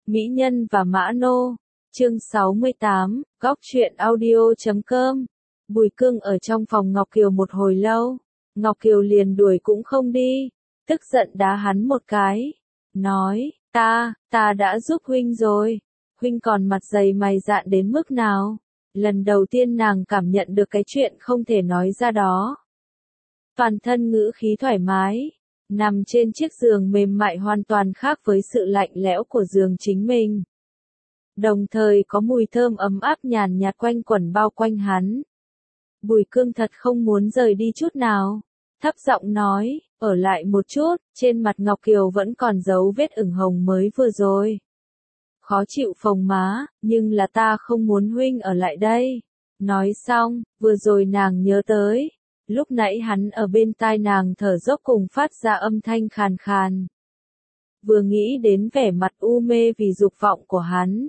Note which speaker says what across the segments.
Speaker 1: Mỹ Nhân và Mã Nô, chương 68, góc truyện audio.com. Bùi Cương ở trong phòng Ngọc Kiều một hồi lâu, Ngọc Kiều liền đuổi cũng không đi, tức giận đá hắn một cái, nói, ta đã giúp huynh rồi, huynh còn mặt dày mày dạn đến mức nào? Lần đầu tiên nàng cảm nhận được cái chuyện không thể nói ra đó. Toàn thân ngữ khí thoải mái, nằm trên chiếc giường mềm mại hoàn toàn khác với sự lạnh lẽo của giường chính mình. Đồng thời có mùi thơm ấm áp nhàn nhạt quanh quẩn bao quanh hắn. Bùi Cương thật không muốn rời đi chút nào, thấp giọng nói, ở lại một chút, trên mặt Ngọc Kiều vẫn còn dấu vết ửng hồng mới vừa rồi. Khó chịu phồng má, nhưng là ta không muốn huynh ở lại đây. Nói xong, vừa rồi nàng nhớ tới, lúc nãy hắn ở bên tai nàng thở dốc cùng phát ra âm thanh khàn khàn. Vừa nghĩ đến vẻ mặt u mê vì dục vọng của hắn,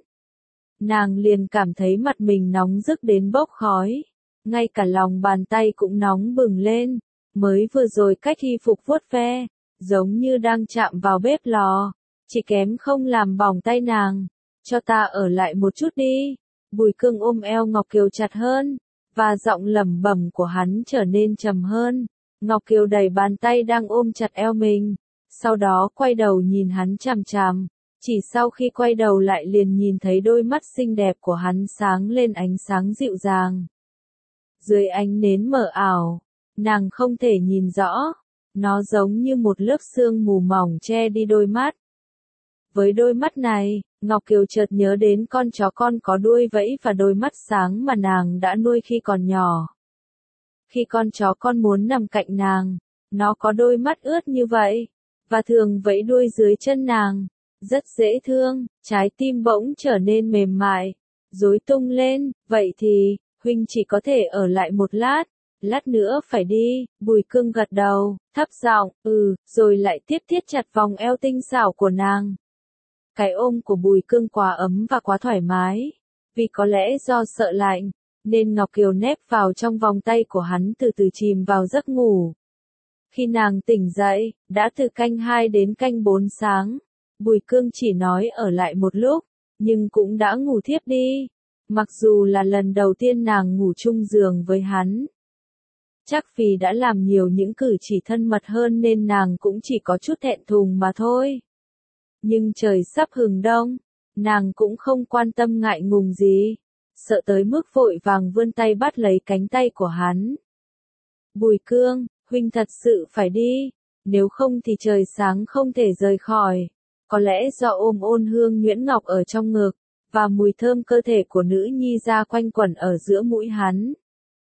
Speaker 1: nàng liền cảm thấy mặt mình nóng rức đến bốc khói, ngay cả lòng bàn tay cũng nóng bừng lên, mới vừa rồi cách y phục vuốt ve, giống như đang chạm vào bếp lò, chỉ kém không làm bỏng tay nàng. Cho ta ở lại một chút đi. Bùi Cương ôm eo Ngọc Kiều chặt hơn, và giọng lẩm bẩm của hắn trở nên trầm hơn. Ngọc Kiều đẩy bàn tay đang ôm chặt eo mình, sau đó quay đầu nhìn hắn chằm chằm. Chỉ sau khi quay đầu lại liền nhìn thấy đôi mắt xinh đẹp của hắn sáng lên ánh sáng dịu dàng. Dưới ánh nến mờ ảo, nàng không thể nhìn rõ, nó giống như một lớp sương mù mỏng che đi đôi mắt. Với đôi mắt này, Ngọc Kiều chợt nhớ đến con chó con có đuôi vẫy và đôi mắt sáng mà nàng đã nuôi khi còn nhỏ. Khi con chó con muốn nằm cạnh nàng, nó có đôi mắt ướt như vậy, và thường vẫy đuôi dưới chân nàng, rất dễ thương, trái tim bỗng trở nên mềm mại, rối tung lên, vậy thì, huynh chỉ có thể ở lại một lát nữa phải đi. Bùi Cương gật đầu, thấp giọng, rồi lại tiếp thiết chặt vòng eo tinh xảo của nàng. Cái ôm của Bùi Cương quá ấm và quá thoải mái, vì có lẽ do sợ lạnh, nên Ngọc Kiều nép vào trong vòng tay của hắn từ từ chìm vào giấc ngủ. Khi nàng tỉnh dậy, đã từ canh 2 đến canh 4 sáng, Bùi Cương chỉ nói ở lại một lúc, nhưng cũng đã ngủ thiếp đi, mặc dù là lần đầu tiên nàng ngủ chung giường với hắn. Chắc vì đã làm nhiều những cử chỉ thân mật hơn nên nàng cũng chỉ có chút thẹn thùng mà thôi. Nhưng trời sắp hừng đông, nàng cũng không quan tâm ngại ngùng gì, sợ tới mức vội vàng vươn tay bắt lấy cánh tay của hắn. Bùi Cương, huynh thật sự phải đi, nếu không thì trời sáng không thể rời khỏi. Có lẽ do ôm ôn hương nhuyễn ngọc ở trong ngực, và mùi thơm cơ thể của nữ nhi ra quanh quẩn ở giữa mũi hắn.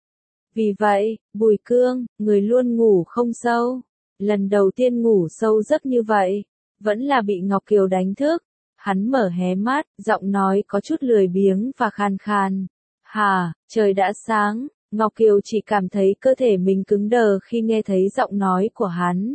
Speaker 1: Vì vậy, Bùi Cương, người luôn ngủ không sâu. Lần đầu tiên ngủ sâu giấc như vậy, vẫn là bị Ngọc Kiều đánh thức. Hắn mở hé mắt, giọng nói có chút lười biếng và khàn khàn. Hà, trời đã sáng. Ngọc Kiều chỉ cảm thấy cơ thể mình cứng đờ khi nghe thấy giọng nói của hắn.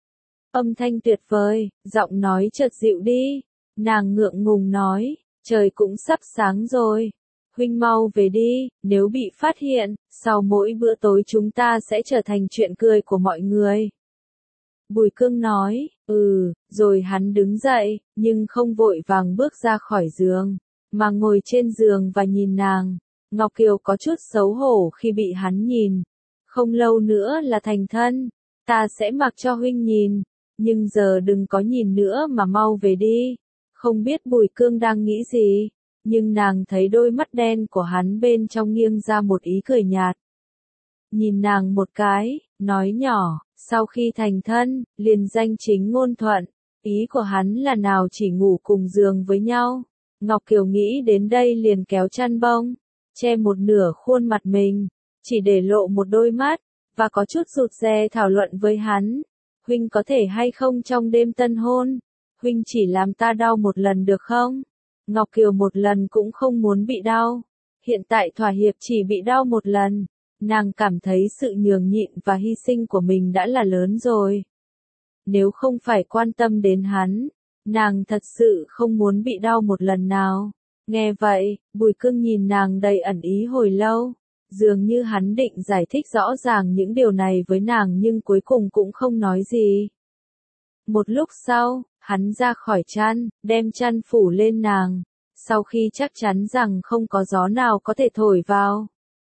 Speaker 1: Âm thanh tuyệt vời, giọng nói chợt dịu đi. Nàng ngượng ngùng nói, trời cũng sắp sáng rồi. Huynh mau về đi, nếu bị phát hiện, sau mỗi bữa tối chúng ta sẽ trở thành chuyện cười của mọi người. Bùi Cương nói, rồi hắn đứng dậy, nhưng không vội vàng bước ra khỏi giường, mà ngồi trên giường và nhìn nàng. Ngọc Kiều có chút xấu hổ khi bị hắn nhìn. Không lâu nữa là thành thân, ta sẽ mặc cho huynh nhìn, nhưng giờ đừng có nhìn nữa mà mau về đi. Không biết Bùi Cương đang nghĩ gì, nhưng nàng thấy đôi mắt đen của hắn bên trong nghiêng ra một ý cười nhạt. Nhìn nàng một cái, nói nhỏ, sau khi thành thân, liền danh chính ngôn thuận, ý của hắn là nào chỉ ngủ cùng giường với nhau. Ngọc Kiều nghĩ đến đây liền kéo chăn bông, che một nửa khuôn mặt mình, chỉ để lộ một đôi mắt, và có chút rụt rè thảo luận với hắn. Huynh có thể hay không trong đêm tân hôn, huynh chỉ làm ta đau một lần được không? Ngọc Kiều một lần cũng không muốn bị đau, hiện tại thỏa hiệp chỉ bị đau một lần. Nàng cảm thấy sự nhường nhịn và hy sinh của mình đã là lớn rồi. Nếu không phải quan tâm đến hắn, nàng thật sự không muốn bị đau một lần nào. Nghe vậy, Bùi Cương nhìn nàng đầy ẩn ý hồi lâu, dường như hắn định giải thích rõ ràng những điều này với nàng nhưng cuối cùng cũng không nói gì. Một lúc sau, Hắn ra khỏi chăn, đem chăn phủ lên nàng, sau khi chắc chắn rằng không có gió nào có thể thổi vào.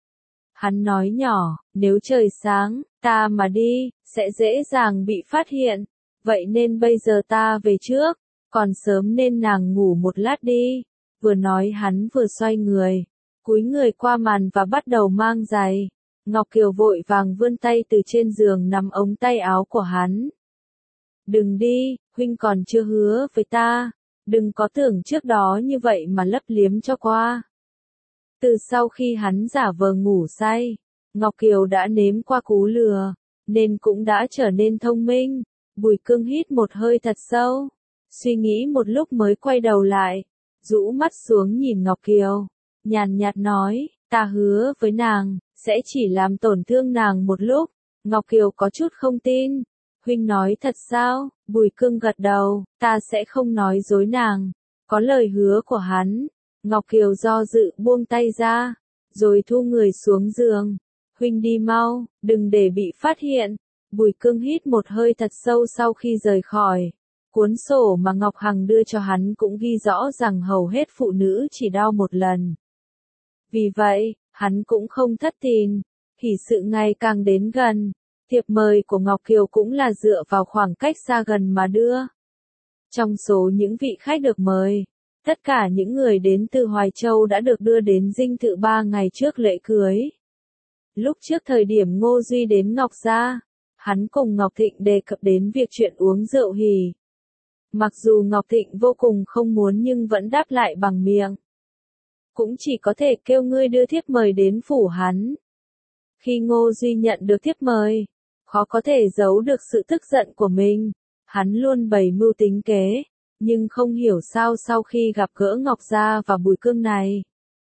Speaker 1: Hắn nói nhỏ, nếu trời sáng, ta mà đi, sẽ dễ dàng bị phát hiện, vậy nên bây giờ ta về trước, còn sớm nên nàng ngủ một lát đi. Vừa nói hắn vừa xoay người, cúi người qua màn và bắt đầu mang giày. Ngọc Kiều vội vàng vươn tay từ trên giường nắm ống tay áo của hắn. Đừng đi, huynh còn chưa hứa với ta, đừng có tưởng trước đó như vậy mà lấp liếm cho qua. Từ sau khi hắn giả vờ ngủ say, Ngọc Kiều đã nếm qua cú lừa, nên cũng đã trở nên thông minh. Bùi Cương hít một hơi thật sâu, suy nghĩ một lúc mới quay đầu lại, rũ mắt xuống nhìn Ngọc Kiều, nhàn nhạt nói, ta hứa với nàng, sẽ chỉ làm tổn thương nàng một lúc. Ngọc Kiều có chút không tin, huynh nói thật sao? Bùi Cương gật đầu, ta sẽ không nói dối nàng. Có lời hứa của hắn, Ngọc Kiều do dự buông tay ra, rồi thu người xuống giường. Huynh đi mau, đừng để bị phát hiện. Bùi Cương hít một hơi thật sâu sau khi rời khỏi. Cuốn sổ mà Ngọc Hằng đưa cho hắn cũng ghi rõ rằng hầu hết phụ nữ chỉ đau một lần. Vì vậy, hắn cũng không thất tín, hỷ sự ngày càng đến gần. Thiệp mời của Ngọc Kiều cũng là dựa vào khoảng cách xa gần mà đưa. Trong số những vị khách được mời, tất cả những người đến từ Hoài Châu đã được đưa đến dinh thự 3 ngày trước lễ cưới. Lúc trước thời điểm Ngô Duy đến Ngọc Gia, hắn cùng Ngọc Thịnh đề cập đến việc chuyện uống rượu hỉ. Mặc dù Ngọc Thịnh vô cùng không muốn nhưng vẫn đáp lại bằng miệng. Cũng chỉ có thể kêu ngươi đưa thiếp mời đến phủ hắn. Khi Ngô Duy nhận được thiếp mời, khó có thể giấu được sự tức giận của mình. Hắn luôn bày mưu tính kế, nhưng không hiểu sao sau khi gặp gỡ Ngọc Gia và Bùi Cương này,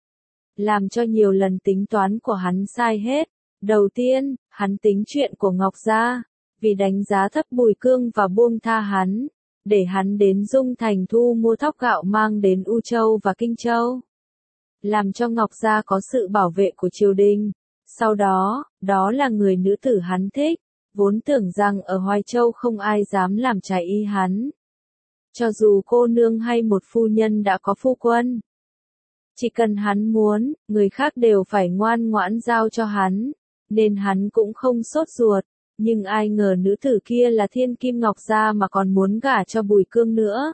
Speaker 1: làm cho nhiều lần tính toán của hắn sai hết. Đầu tiên, hắn tính chuyện của Ngọc Gia, vì đánh giá thấp Bùi Cương và buông tha hắn, để hắn đến Dung Thành thu mua thóc gạo mang đến U Châu và Kinh Châu, làm cho Ngọc Gia có sự bảo vệ của triều đình. Sau đó, đó là người nữ tử hắn thích, vốn tưởng rằng ở Hoài Châu không ai dám làm trái ý hắn. Cho dù cô nương hay một phu nhân đã có phu quân, chỉ cần hắn muốn, người khác đều phải ngoan ngoãn giao cho hắn, nên hắn cũng không sốt ruột. Nhưng ai ngờ nữ tử kia là thiên kim Ngọc Gia mà còn muốn gả cho Bùi Cương nữa.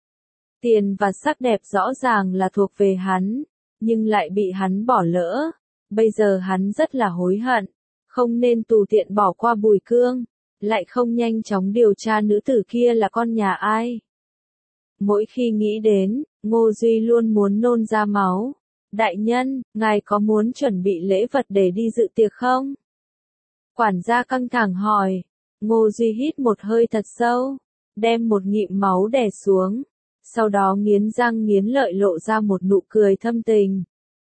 Speaker 1: Tiền và sắc đẹp rõ ràng là thuộc về hắn, nhưng lại bị hắn bỏ lỡ. Bây giờ hắn rất là hối hận, không nên tùy tiện bỏ qua Bùi Cương, lại không nhanh chóng điều tra nữ tử kia là con nhà ai. Mỗi khi nghĩ đến, Ngô Duy luôn muốn nôn ra máu. Đại nhân, ngài có muốn chuẩn bị lễ vật để đi dự tiệc không? Quản gia căng thẳng hỏi. Ngô Duy hít một hơi thật sâu, đem một ngụm máu đè xuống, sau đó nghiến răng nghiến lợi lộ ra một nụ cười thâm tình.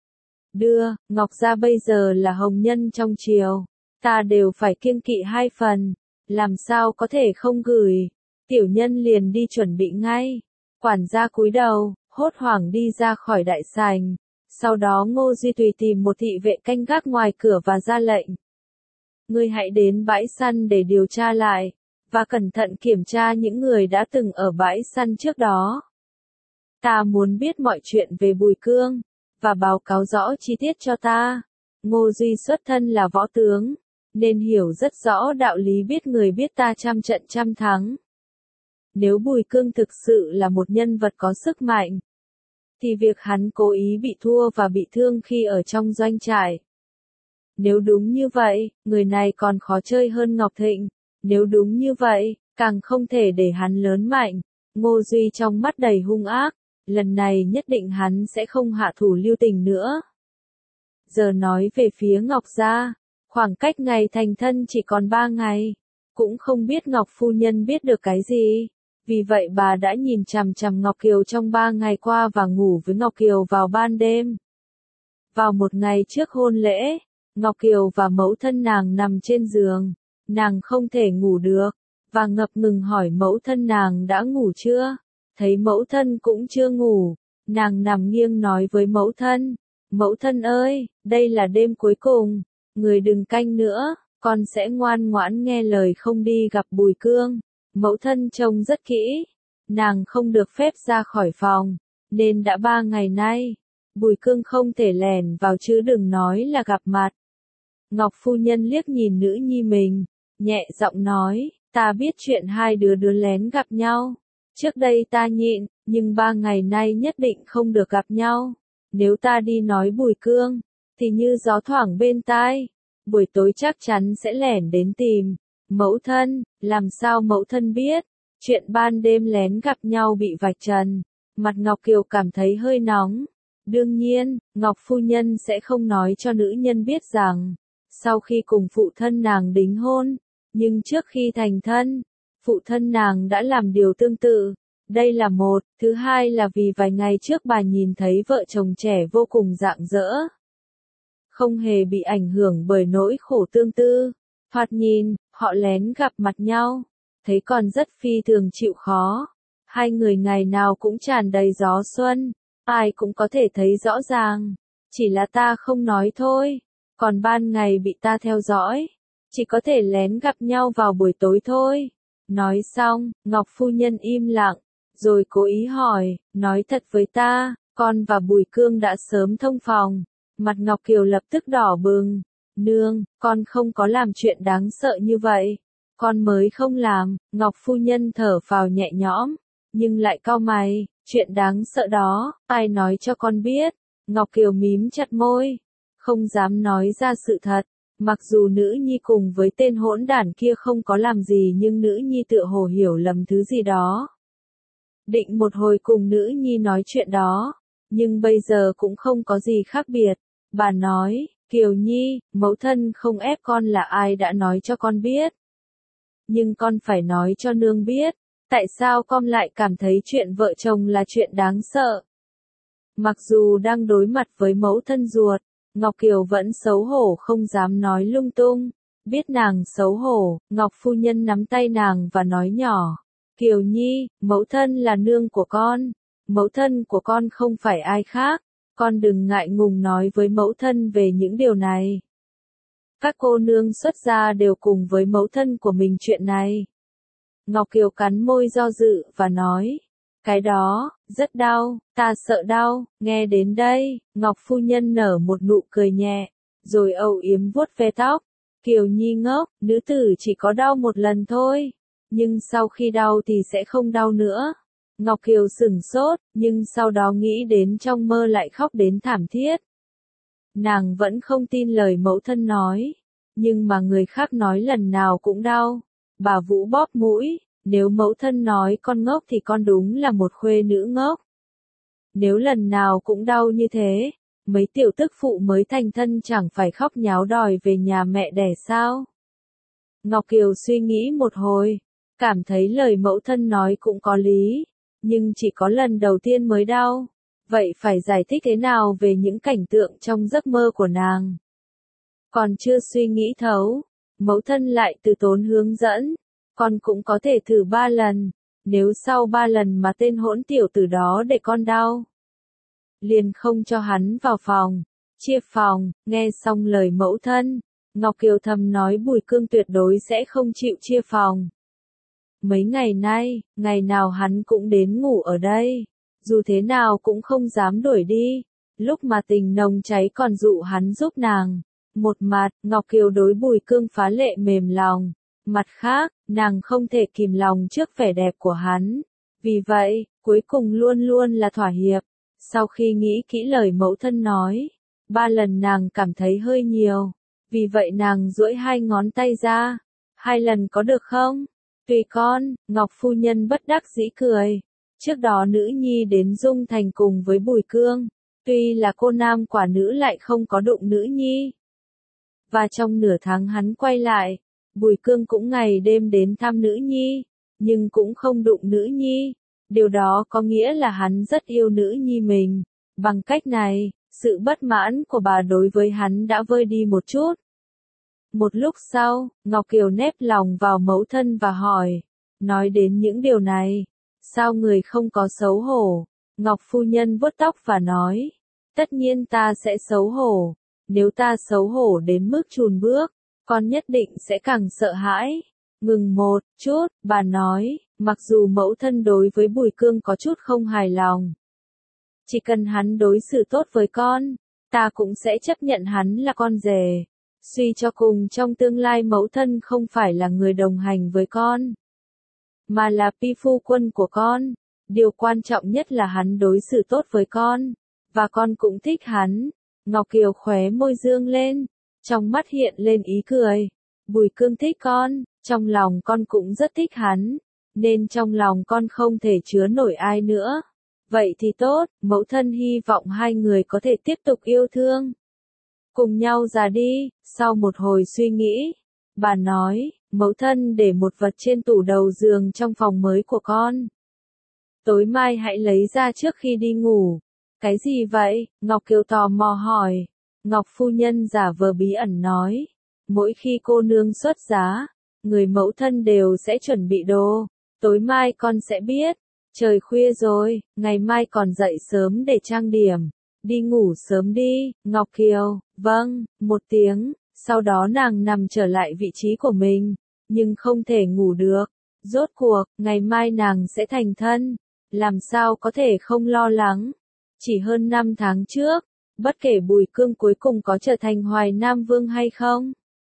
Speaker 1: Ngọc Gia bây giờ là hồng nhân trong triều, ta đều phải kiêng kỵ 2 phần, làm sao có thể không gửi. Tiểu nhân liền đi chuẩn bị ngay. Quản gia cúi đầu, hốt hoảng đi ra khỏi đại sảnh. Sau đó Ngô Duy tùy tìm một thị vệ canh gác ngoài cửa và ra lệnh. Ngươi hãy đến bãi săn để điều tra lại, và cẩn thận kiểm tra những người đã từng ở bãi săn trước đó. Ta muốn biết mọi chuyện về Bùi Cương, và báo cáo rõ chi tiết cho ta. Ngô Duy xuất thân là võ tướng, nên hiểu rất rõ đạo lý biết người biết ta trăm trận trăm thắng. Nếu Bùi Cương thực sự là một nhân vật có sức mạnh, thì việc hắn cố ý bị thua và bị thương khi ở trong doanh trại. Nếu đúng như vậy, người này còn khó chơi hơn Ngọc Thịnh. Nếu đúng như vậy, càng không thể để hắn lớn mạnh. Ngô Duy trong mắt đầy hung ác, lần này nhất định hắn sẽ không hạ thủ lưu tình nữa. Giờ nói về phía Ngọc Gia, khoảng cách ngày thành thân chỉ còn 3 ngày, cũng không biết Ngọc phu nhân biết được cái gì. Vì vậy bà đã nhìn chằm chằm Ngọc Kiều trong 3 ngày qua và ngủ với Ngọc Kiều vào ban đêm. Vào một ngày trước hôn lễ, Ngọc Kiều và mẫu thân nàng nằm trên giường, nàng không thể ngủ được, và ngập ngừng hỏi mẫu thân nàng đã ngủ chưa. Thấy mẫu thân cũng chưa ngủ, nàng nằm nghiêng nói với mẫu thân ơi, đây là đêm cuối cùng, người đừng canh nữa, con sẽ ngoan ngoãn nghe lời không đi gặp Bùi Cương. Mẫu thân trông rất kỹ, nàng không được phép ra khỏi phòng, nên đã 3 ngày nay, Bùi Cương không thể lèn vào chứ đừng nói là gặp mặt. Ngọc phu nhân liếc nhìn nữ nhi mình, nhẹ giọng nói, ta biết chuyện hai đứa lén gặp nhau. Trước đây ta nhịn, nhưng 3 ngày nay nhất định không được gặp nhau. Nếu ta đi nói Bùi Cương, thì như gió thoảng bên tai, buổi tối chắc chắn sẽ lẻn đến tìm. Mẫu thân, làm sao mẫu thân biết? Chuyện ban đêm lén gặp nhau bị vạch trần. Mặt Ngọc Kiều cảm thấy hơi nóng. Đương nhiên, Ngọc phu nhân sẽ không nói cho nữ nhân biết rằng, sau khi cùng phụ thân nàng đính hôn, nhưng trước khi thành thân, phụ thân nàng đã làm điều tương tự. Đây là một, thứ hai là vì vài ngày trước bà nhìn thấy vợ chồng trẻ vô cùng rạng rỡ. Không hề bị ảnh hưởng bởi nỗi khổ tương tư. Thoạt nhìn, họ lén gặp mặt nhau, thấy còn rất phi thường chịu khó. Hai người ngày nào cũng tràn đầy gió xuân, ai cũng có thể thấy rõ ràng. Chỉ là ta không nói thôi, còn ban ngày bị ta theo dõi, chỉ có thể lén gặp nhau vào buổi tối thôi. Nói xong, Ngọc phu nhân im lặng, rồi cố ý hỏi, nói thật với ta, con và Bùi Cương đã sớm thông phòng. Mặt Ngọc Kiều lập tức đỏ bừng. Nương, con không có làm chuyện đáng sợ như vậy. Con mới không làm. Ngọc phu nhân thở phào nhẹ nhõm, nhưng lại cau mày, chuyện đáng sợ đó, ai nói cho con biết? Ngọc Kiều mím chặt môi, không dám nói ra sự thật. Mặc dù nữ nhi cùng với tên hỗn đản kia không có làm gì nhưng nữ nhi tựa hồ hiểu lầm thứ gì đó. Định một hồi cùng nữ nhi nói chuyện đó, nhưng bây giờ cũng không có gì khác biệt. Bà nói, Kiều Nhi, mẫu thân không ép con là ai đã nói cho con biết. Nhưng con phải nói cho nương biết, tại sao con lại cảm thấy chuyện vợ chồng là chuyện đáng sợ. Mặc dù đang đối mặt với mẫu thân ruột, Ngọc Kiều vẫn xấu hổ không dám nói lung tung. Biết nàng xấu hổ, Ngọc phu nhân nắm tay nàng và nói nhỏ, Kiều Nhi, mẫu thân là nương của con. Mẫu thân của con không phải ai khác. Con đừng ngại ngùng nói với mẫu thân về những điều này. Các cô nương xuất gia đều cùng với mẫu thân của mình chuyện này. Ngọc Kiều cắn môi do dự và nói, cái đó, rất đau, ta sợ đau. Nghe đến đây, Ngọc phu nhân nở một nụ cười nhẹ, rồi âu yếm vuốt ve tóc. Kiều Nhi ngốc, nữ tử chỉ có đau một lần thôi, nhưng sau khi đau thì sẽ không đau nữa. Ngọc Kiều sửng sốt, nhưng sau đó nghĩ đến trong mơ lại khóc đến thảm thiết. Nàng vẫn không tin lời mẫu thân nói, nhưng mà người khác nói lần nào cũng đau. Bà Vũ bóp mũi, nếu mẫu thân nói con ngốc thì con đúng là một khuê nữ ngốc. Nếu lần nào cũng đau như thế, mấy tiểu tức phụ mới thành thân chẳng phải khóc nháo đòi về nhà mẹ đẻ sao? Ngọc Kiều suy nghĩ một hồi, cảm thấy lời mẫu thân nói cũng có lý. Nhưng chỉ có lần đầu tiên mới đau. Vậy phải giải thích thế nào về những cảnh tượng trong giấc mơ của nàng? Còn chưa suy nghĩ thấu, mẫu thân lại từ tốn hướng dẫn. Con cũng có thể thử 3 lần. Nếu sau 3 lần mà tên hỗn tiểu tử đó để con đau, liền không cho hắn vào phòng. Chia phòng. Nghe xong lời mẫu thân, Ngọc Kiều thầm nói Bùi Cương tuyệt đối sẽ không chịu chia phòng. Mấy ngày nay, ngày nào hắn cũng đến ngủ ở đây. Dù thế nào cũng không dám đuổi đi. Lúc mà tình nồng cháy còn dụ hắn giúp nàng. Một mặt, Ngọc Kiều đối Bùi Cương phá lệ mềm lòng. Mặt khác, nàng không thể kìm lòng trước vẻ đẹp của hắn. Vì vậy, cuối cùng luôn luôn là thỏa hiệp. Sau khi nghĩ kỹ lời mẫu thân nói, 3 lần nàng cảm thấy hơi nhiều. Vì vậy nàng duỗi 2 ngón tay ra. 2 lần có được không? Tùy con. Ngọc phu nhân bất đắc dĩ cười. Trước đó nữ nhi đến Dung Thành cùng với Bùi Cương. Tuy là cô nam quả nữ lại không có đụng nữ nhi. Và trong nửa tháng hắn quay lại, Bùi Cương cũng ngày đêm đến thăm nữ nhi, nhưng cũng không đụng nữ nhi. Điều đó có nghĩa là hắn rất yêu nữ nhi mình. Bằng cách này, sự bất mãn của bà đối với hắn đã vơi đi một chút. Một lúc sau, Ngọc Kiều nép lòng vào mẫu thân và hỏi, nói đến những điều này, sao người không có xấu hổ? Ngọc phu nhân vuốt tóc và nói, tất nhiên ta sẽ xấu hổ. Nếu ta xấu hổ đến mức chùn bước, con nhất định sẽ càng sợ hãi. Ngừng một chút, bà nói, mặc dù mẫu thân đối với Bùi Cương có chút không hài lòng. Chỉ cần hắn đối xử tốt với con, ta cũng sẽ chấp nhận hắn là con rể. Suy cho cùng trong tương lai mẫu thân không phải là người đồng hành với con, mà là phu quân của con. Điều quan trọng nhất là hắn đối xử tốt với con, và con cũng thích hắn. Ngọc Kiều khóe môi dương lên, trong mắt hiện lên ý cười. Bùi Cương thích con, trong lòng con cũng rất thích hắn, nên trong lòng con không thể chứa nổi ai nữa. Vậy thì tốt, mẫu thân hy vọng hai người có thể tiếp tục yêu thương, cùng nhau già đi. Sau một hồi suy nghĩ, bà nói, mẫu thân để một vật trên tủ đầu giường trong phòng mới của con. Tối mai hãy lấy ra trước khi đi ngủ. Cái gì vậy? Ngọc Kiều tò mò hỏi. Ngọc phu nhân giả vờ bí ẩn nói. Mỗi khi cô nương xuất giá, người mẫu thân đều sẽ chuẩn bị đồ. Tối mai con sẽ biết. Trời khuya rồi, ngày mai còn dậy sớm để trang điểm. Đi ngủ sớm đi. Ngọc Kiều, vâng, một tiếng. Sau đó nàng nằm trở lại vị trí của mình, nhưng không thể ngủ được. Rốt cuộc, ngày mai nàng sẽ thành thân. Làm sao có thể không lo lắng. Chỉ hơn 5 tháng trước, bất kể Bùi Cương cuối cùng có trở thành Hoài Nam Vương hay không,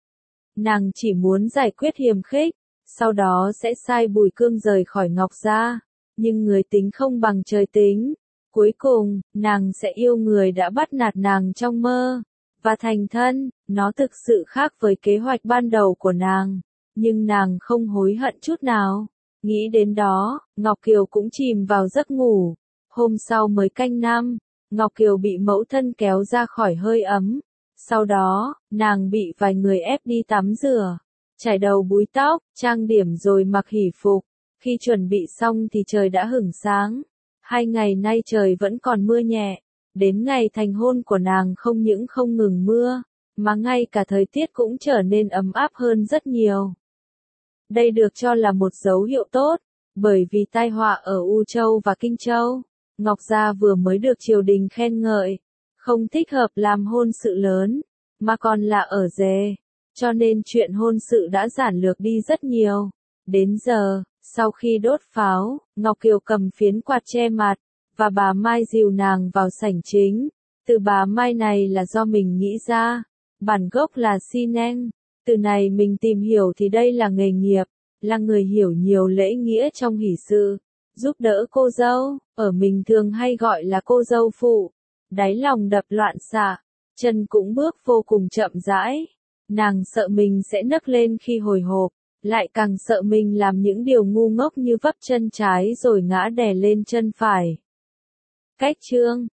Speaker 1: nàng chỉ muốn giải quyết hiềm khích, sau đó sẽ sai Bùi Cương rời khỏi Ngọc gia. Nhưng người tính không bằng trời tính. Cuối cùng, nàng sẽ yêu người đã bắt nạt nàng trong mơ, và thành thân. Nó thực sự khác với kế hoạch ban đầu của nàng, nhưng nàng không hối hận chút nào. Nghĩ đến đó, Ngọc Kiều cũng chìm vào giấc ngủ. Hôm sau mới canh năm, Ngọc Kiều bị mẫu thân kéo ra khỏi hơi ấm. Sau đó, nàng bị vài người ép đi tắm rửa, chải đầu búi tóc, trang điểm rồi mặc hỷ phục. Khi chuẩn bị xong thì trời đã hửng sáng. 2 ngày nay trời vẫn còn mưa nhẹ. Đến ngày thành hôn của nàng không những không ngừng mưa, mà ngay cả thời tiết cũng trở nên ấm áp hơn rất nhiều. Đây được cho là một dấu hiệu tốt, bởi vì tai họa ở U Châu và Kinh Châu, Ngọc Gia vừa mới được triều đình khen ngợi, không thích hợp làm hôn sự lớn, mà còn là ở rể, cho nên chuyện hôn sự đã giản lược đi rất nhiều. Đến giờ, sau khi đốt pháo, Ngọc Kiều cầm phiến quạt che mặt, và bà Mai dìu nàng vào sảnh chính. Từ bà Mai này là do mình nghĩ ra, bản gốc là Sineng. Từ này mình tìm hiểu thì đây là nghề nghiệp, là người hiểu nhiều lễ nghĩa trong hỷ sự, giúp đỡ cô dâu, ở mình thường hay gọi là cô dâu phụ. Đáy lòng đập loạn xạ, chân cũng bước vô cùng chậm rãi. Nàng sợ mình sẽ nấc lên khi hồi hộp, lại càng sợ mình làm những điều ngu ngốc như vấp chân trái rồi ngã đè lên chân phải. Cách chương